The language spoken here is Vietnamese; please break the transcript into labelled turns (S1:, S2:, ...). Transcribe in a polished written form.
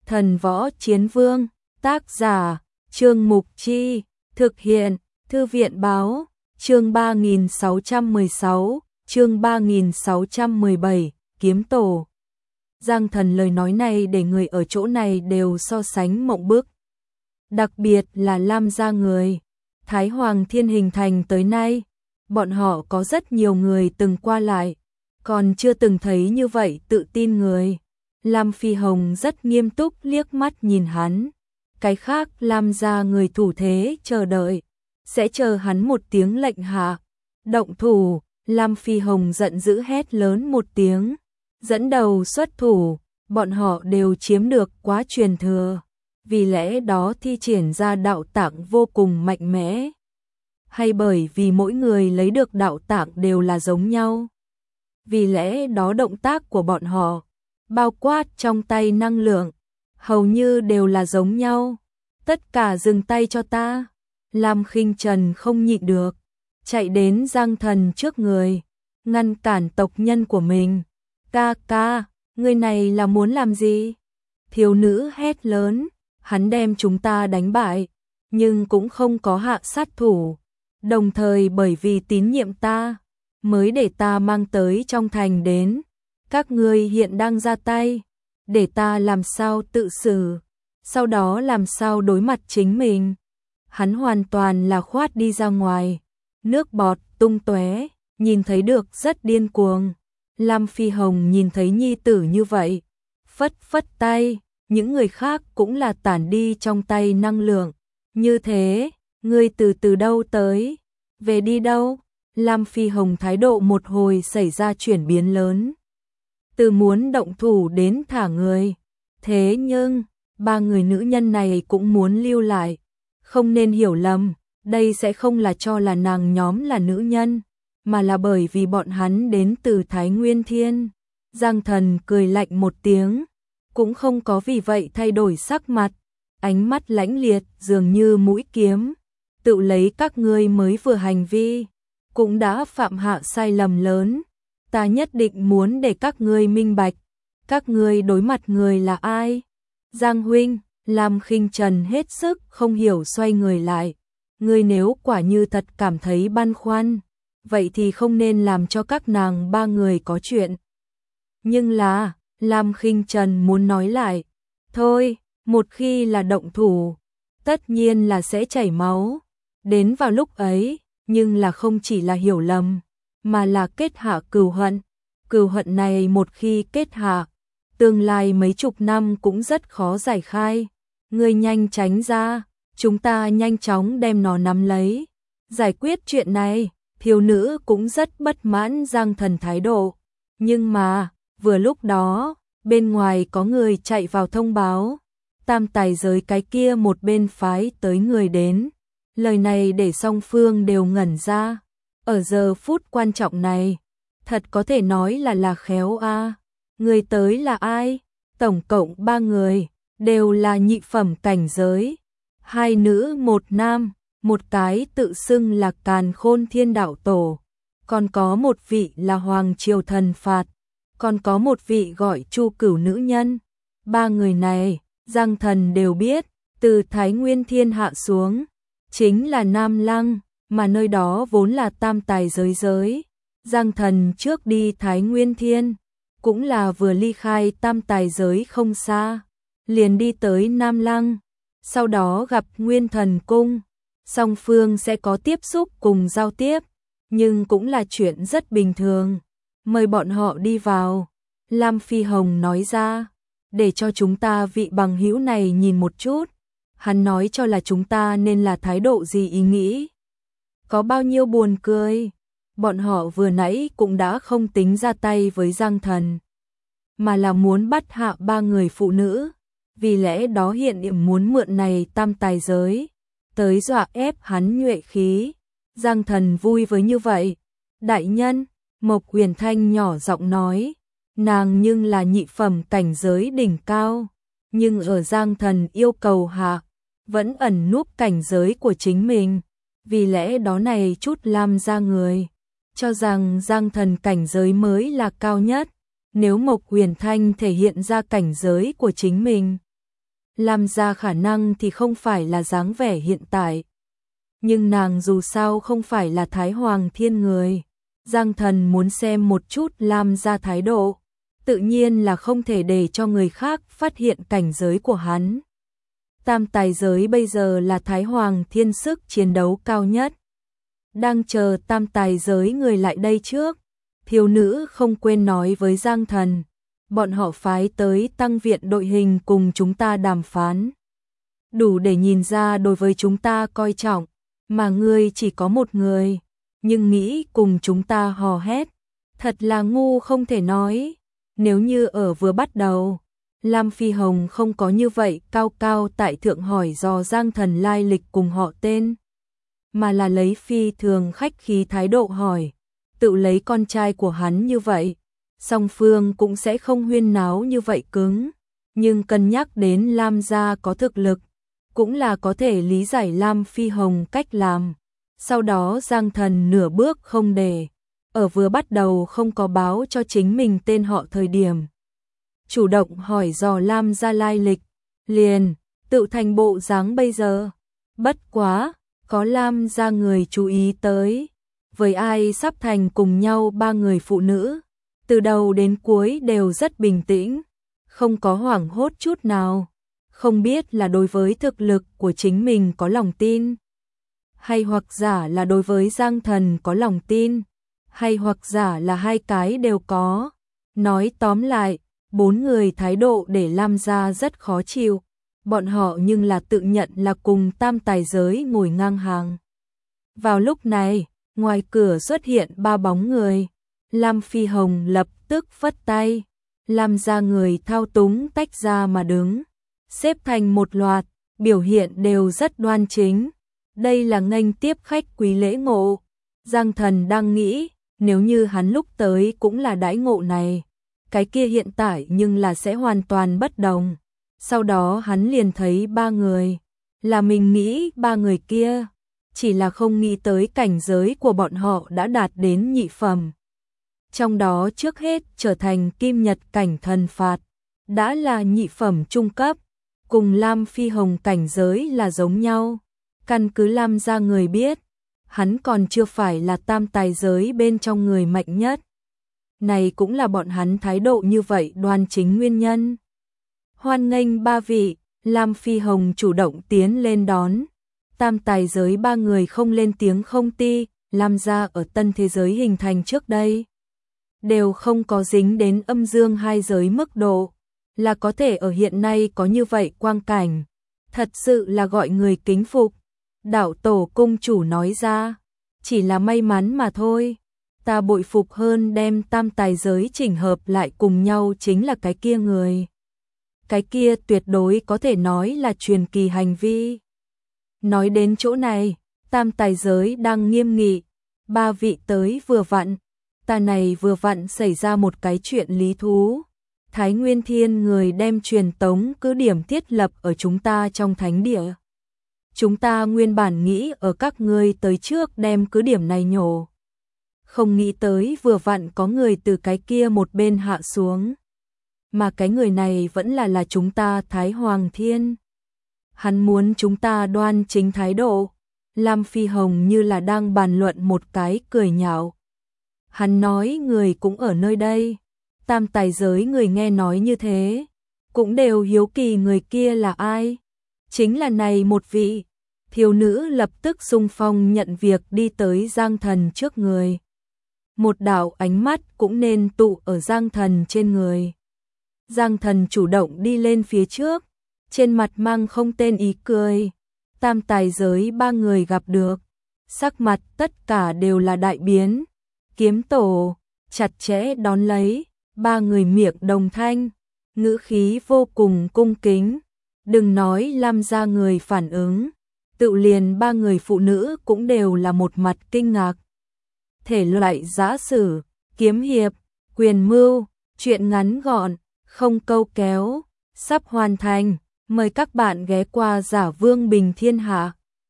S1: Thần Võ Chiến Vương, tác giả, Trương Mục Chi, thực hiện, Thư viện Báo, chương 3616, chương 3617, Kiếm Tổ. Giang Thần lời nói này để người ở chỗ này đều so sánh mộng bức. Đặc biệt là Lam gia người. Thái Hoàng Thiên hình thành tới nay, bọn họ có rất nhiều người từng qua lại, còn chưa từng thấy như vậy tự tin người. Lam Phi Hồng rất nghiêm túc liếc mắt nhìn hắn. Cái khác Lam gia người thủ thế chờ đợi, sẽ chờ hắn một tiếng lệnh hạ. Động thủ, Lam Phi Hồng giận dữ hét lớn một tiếng, dẫn đầu xuất thủ, bọn họ đều chiếm được quá truyền thừa, vì lẽ đó thi triển ra đạo tạng vô cùng mạnh mẽ. Hay bởi vì mỗi người lấy được đạo tạng đều là giống nhau, vì lẽ đó động tác của bọn họ, bao quát trong tay năng lượng, hầu như đều là giống nhau. Tất cả dừng tay cho ta. Lam Khinh Trần không nhịn được, chạy đến Giang Thần trước người, ngăn cản tộc nhân của mình. Ca ca, người này là muốn làm gì? Thiếu nữ hét lớn, hắn đem chúng ta đánh bại, nhưng cũng không có hạ sát thủ. Đồng thời bởi vì tín nhiệm ta, mới để ta mang tới trong thành đến. Các ngươi hiện đang ra tay, để ta làm sao tự xử, sau đó làm sao đối mặt chính mình. Hắn hoàn toàn là khoát đi ra ngoài, nước bọt tung tóe, nhìn thấy được rất điên cuồng. Lam Phi Hồng nhìn thấy nhi tử như vậy, phất phất tay, những người khác cũng là tản đi trong tay năng lượng. Như thế, ngươi từ đâu tới, về đi đâu? Lam Phi Hồng thái độ một hồi xảy ra chuyển biến lớn, từ muốn động thủ đến thả người. Thế nhưng, ba người nữ nhân này cũng muốn lưu lại. Không nên hiểu lầm, đây sẽ không là cho là nàng nhóm là nữ nhân, mà là bởi vì bọn hắn đến từ Thái Nguyên Thiên. Giang Thần cười lạnh một tiếng, cũng không có vì vậy thay đổi sắc mặt, ánh mắt lãnh liệt dường như mũi kiếm, tự lấy các ngươi mới vừa hành vi, cũng đã phạm hạ sai lầm lớn. Ta nhất định muốn để các ngươi minh bạch, các ngươi đối mặt người là ai. Giang huynh, Lam Khinh Trần hết sức không hiểu xoay người lại. Ngươi nếu quả như thật cảm thấy băn khoăn, vậy thì không nên làm cho các nàng ba người có chuyện. Nhưng là, Lam Khinh Trần muốn nói lại, thôi, một khi là động thủ, tất nhiên là sẽ chảy máu. Đến vào lúc ấy, nhưng là không chỉ là hiểu lầm, mà là kết hạ cừu hận. Cừu hận này một khi kết hạ, tương lai mấy chục năm cũng rất khó giải khai. Ngươi nhanh tránh ra, chúng ta nhanh chóng đem nó nắm lấy, giải quyết chuyện này. Thiếu nữ cũng rất bất mãn Giang Thần thái độ. Nhưng mà, vừa lúc đó, bên ngoài có người chạy vào thông báo, tam tài giới cái kia một bên phái tới người đến. Lời này để song phương đều ngẩn ra. Ở giờ phút quan trọng này, thật có thể nói là khéo a. Người tới là ai? Tổng cộng 3 người, đều là nhị phẩm cảnh giới. 2 nữ 1 nam, một cái tự xưng là Càn Khôn Thiên Đạo Tổ, còn có một vị là Hoàng Triều Thần Phạt, còn có một vị gọi Chu Cửu nữ nhân. 3 người này, Giang Thần đều biết, từ Thái Nguyên Thiên hạ xuống, chính là Nam Lăng, mà nơi đó vốn là tam tài giới. Giang Thần trước đi Thái Nguyên Thiên, cũng là vừa ly khai tam tài giới không xa, liền đi tới Nam Lăng, sau đó gặp Nguyên Thần Cung, song phương sẽ có tiếp xúc cùng giao tiếp, nhưng cũng là chuyện rất bình thường. Mời bọn họ đi vào. Lam Phi Hồng nói ra, để cho chúng ta vị bằng hữu này nhìn một chút, hắn nói cho là chúng ta nên là thái độ gì ý nghĩ. Có bao nhiêu buồn cười. Bọn họ vừa nãy cũng đã không tính ra tay với Giang Thần, mà là muốn bắt hạ 3 người phụ nữ, vì lẽ đó hiện điểm muốn mượn này tam tài giới, tới dọa ép hắn nhuệ khí. Giang Thần vui với như vậy. Đại nhân, Mộc Huyền Thanh nhỏ giọng nói, nàng nhưng là nhị phẩm cảnh giới đỉnh cao, nhưng ở Giang Thần yêu cầu hạ, vẫn ẩn núp cảnh giới của chính mình, vì lẽ đó này chút Lam gia người cho rằng Giang Thần cảnh giới mới là cao nhất. Nếu Mộc Huyền Thanh thể hiện ra cảnh giới của chính mình, Lam gia khả năng thì không phải là dáng vẻ hiện tại. Nhưng nàng dù sao không phải là Thái Hoàng Thiên người. Giang Thần muốn xem một chút Lam gia thái độ, tự nhiên là không thể để cho người khác phát hiện cảnh giới của hắn. Tam tài giới bây giờ là Thái Hoàng Thiên sức chiến đấu cao nhất. Đang chờ tam tài giới người lại đây trước. Thiếu nữ không quên nói với Giang Thần, bọn họ phái tới tăng viện đội hình cùng chúng ta đàm phán. Đủ để nhìn ra đối với chúng ta coi trọng, mà ngươi chỉ có một người, nhưng nghĩ cùng chúng ta hò hét. Thật là ngu không thể nói. Nếu như ở vừa bắt đầu, Lam Phi Hồng không có như vậy cao cao tại thượng hỏi dò Giang Thần lai lịch cùng họ tên, mà là lấy phi thường khách khí thái độ hỏi, tự lấy con trai của hắn như vậy, song phương cũng sẽ không huyên náo như vậy cứng, nhưng cân nhắc đến Lam gia có thực lực, cũng là có thể lý giải Lam Phi Hồng cách làm. Sau đó Giang Thần nửa bước không để, ở vừa bắt đầu không có báo cho chính mình tên họ thời điểm. Chủ động hỏi dò Lam gia lai lịch, liền, tự thành bộ dáng bây giờ. Bất quá, có Lam gia người chú ý tới, với ai sắp thành cùng nhau ba người phụ nữ, từ đầu đến cuối đều rất bình tĩnh, không có hoảng hốt chút nào, không biết là đối với thực lực của chính mình có lòng tin, hay hoặc giả là đối với Giang Thần có lòng tin, hay hoặc giả là hai cái đều có. Nói tóm lại, bốn người thái độ để Lam gia rất khó chịu, bọn họ nhưng là tự nhận là cùng tam tài giới ngồi ngang hàng. Vào lúc này, ngoài cửa xuất hiện ba bóng người, Lam Phi Hồng lập tức phất tay, Lam gia người thao túng tách ra mà đứng, xếp thành một loạt, biểu hiện đều rất đoan chính. Đây là nghênh tiếp khách quý lễ ngộ. Giang Thần đang nghĩ, nếu như hắn lúc tới cũng là đãi ngộ này, cái kia hiện tại nhưng là sẽ hoàn toàn bất đồng. Sau đó hắn liền thấy ba người, là mình nghĩ ba người kia, chỉ là không nghĩ tới cảnh giới của bọn họ đã đạt đến nhị phẩm. Trong đó trước hết trở thành kim nhật cảnh thần phạt, đã là nhị phẩm trung cấp, cùng Lam Phi Hồng cảnh giới là giống nhau. Căn cứ Lam gia người biết, hắn còn chưa phải là tam tài giới bên trong người mạnh nhất. Này cũng là bọn hắn thái độ như vậy đoan chính nguyên nhân. Hoan nghênh ba vị, Lam Phi Hồng chủ động tiến lên đón. Tam tài giới ba người không lên tiếng không ti, Lam gia ở tân thế giới hình thành trước đây, đều không có dính đến âm dương hai giới mức độ, là có thể ở hiện nay có như vậy quang cảnh. Thật sự là gọi người kính phục. Đạo tổ cung chủ nói ra, chỉ là may mắn mà thôi. Ta bội phục hơn đem tam tài giới chỉnh hợp lại cùng nhau chính là cái kia người. Cái kia tuyệt đối có thể nói là truyền kỳ hành vi. Nói đến chỗ này, tam tài giới đang nghiêm nghị, ba vị tới vừa vặn, ta này vừa vặn xảy ra một cái chuyện lý thú. Thái Nguyên Thiên người đem truyền tống cứ điểm thiết lập ở chúng ta trong thánh địa. Chúng ta nguyên bản nghĩ ở các ngươi tới trước đem cứ điểm này nhổ. Không nghĩ tới vừa vặn có người từ cái kia một bên hạ xuống. Mà cái người này vẫn là chúng ta Thái Hoàng Thiên. Hắn muốn chúng ta đoan chính thái độ. Lam Phi Hồng như là đang bàn luận một cái cười nhạo. Hắn nói người cũng ở nơi đây. Tam tài giới người nghe nói như thế, cũng đều hiếu kỳ người kia là ai. Chính là này một vị. Thiếu nữ lập tức xung phong nhận việc đi tới Giang Thần trước người. Một đạo ánh mắt cũng nên tụ ở Giang Thần trên người. Giang Thần chủ động đi lên phía trước, trên mặt mang không tên ý cười. Tam tài giới ba người gặp được, sắc mặt tất cả đều là đại biến. Kiếm tổ chặt chẽ đón lấy, ba người miệng đồng thanh, ngữ khí vô cùng cung kính. Đừng nói Lam gia người phản ứng, tự liền ba người phụ nữ cũng đều là một mặt kinh ngạc. Thể loại giã sử, kiếm hiệp, quyền mưu, truyện ngắn gọn, không câu kéo, sắp hoàn thành. Mời các bạn ghé qua Giả Vương Bình Thiên Hạ.